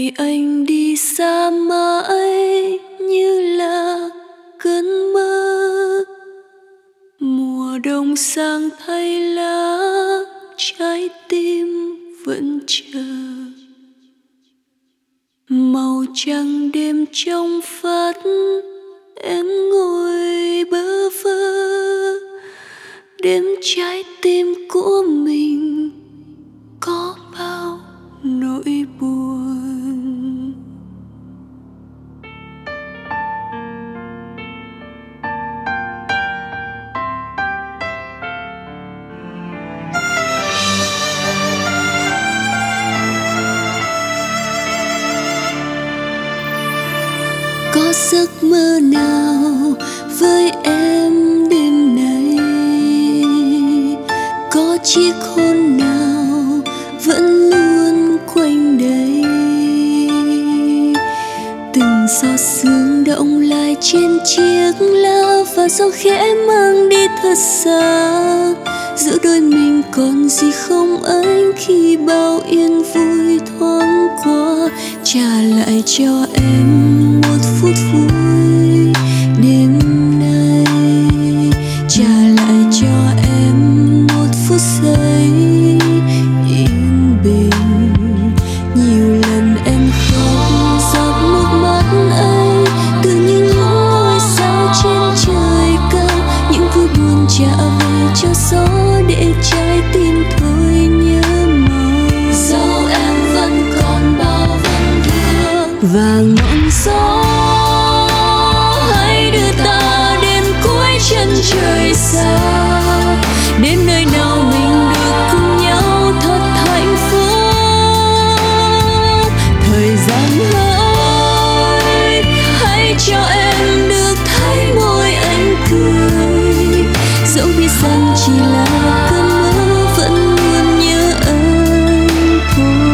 ngày anh đi xa mãi như là cơn mơ. Mùa đông sang thay lá, trái tim vẫn chờ. Màu trăng đêm trong vắt, em ngồi bơ vơ đếm trái tim của mình có bao nỗi buồn. Có giấc mơ nào với em đêm nay? Có chiếc hôn nào vẫn luôn quanh đây? Từng giọt sương động lại trên chiếc lá, và gió khẽ mang đi thật xa. Giữa đôi mình còn gì không anh, khi bao yên vui thoáng qua. Trả lại cho em một phút vui đêm nay, trả lại cho em một phút giây yên bình. Nhiều lần em khóc giọt nước mắt anh, tự như những ngôi sao trên trời cao. Những vui buồn trả về cho gió, để trái tim thôi nhớ mong. Dẫu em vẫn còn bao vấn vương và ngọn gió, hãy đưa ta đến cuối chân trời xa, đến nơi nào mình được cùng nhau thật hạnh phúc. Thời gian hỡi, hãy cho em được thấy môi anh cười. Dẫu biết rằng chỉ là cơn mơ, vẫn luôn nhớ anh thôi.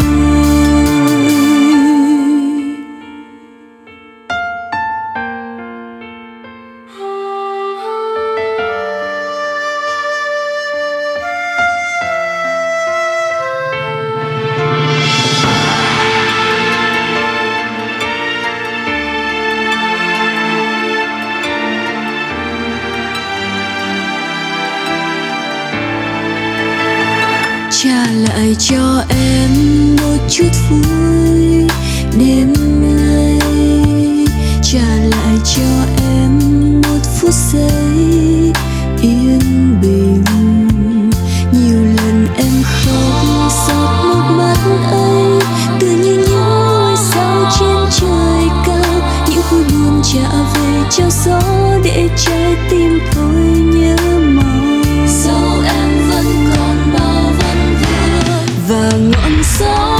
Trả lại cho em một chút vui đêm nay, trả lại cho em một phút giây yên bình. Nhiều lần em khóc giọt nước mắt anh, tự như những ngôi sao trên trời cao. Những vui buồn trả về cho gió, để trái tim thôi nhớ mong. Dẫu em vẫn còn bao vấn vương và ngọn gió,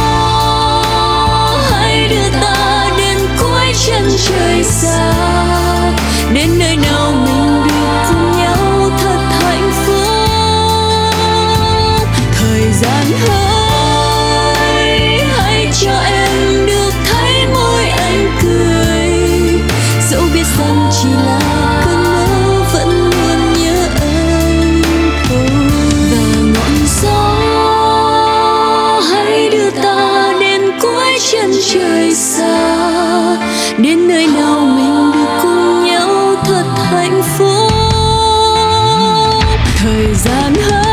hãy đưa ta đến cuối chân trời xa, đến nơi nào mình được cùng nhau thật hạnh phúc. Thời gian hỡi, hãy cho em được thấy môi anh cười. Dẫu biết rằng chỉ là cơn mơ, vẫn luôn nhớ anh thôi. Và ngọn gió, hãy đưa ta đến cuối chân trời xa, đến nơi nào mình được cùng nhau thật hạnh phúc. Thời gian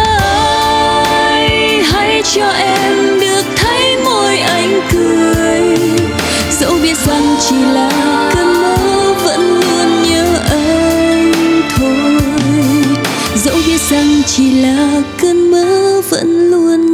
hỡi, hãy cho em được thấy môi anh cười. Dẫu biết rằng chỉ là cơn mơ, vẫn luôn nhớ anh thôi. Dẫu biết rằng chỉ là cơn mơ, vẫn luôn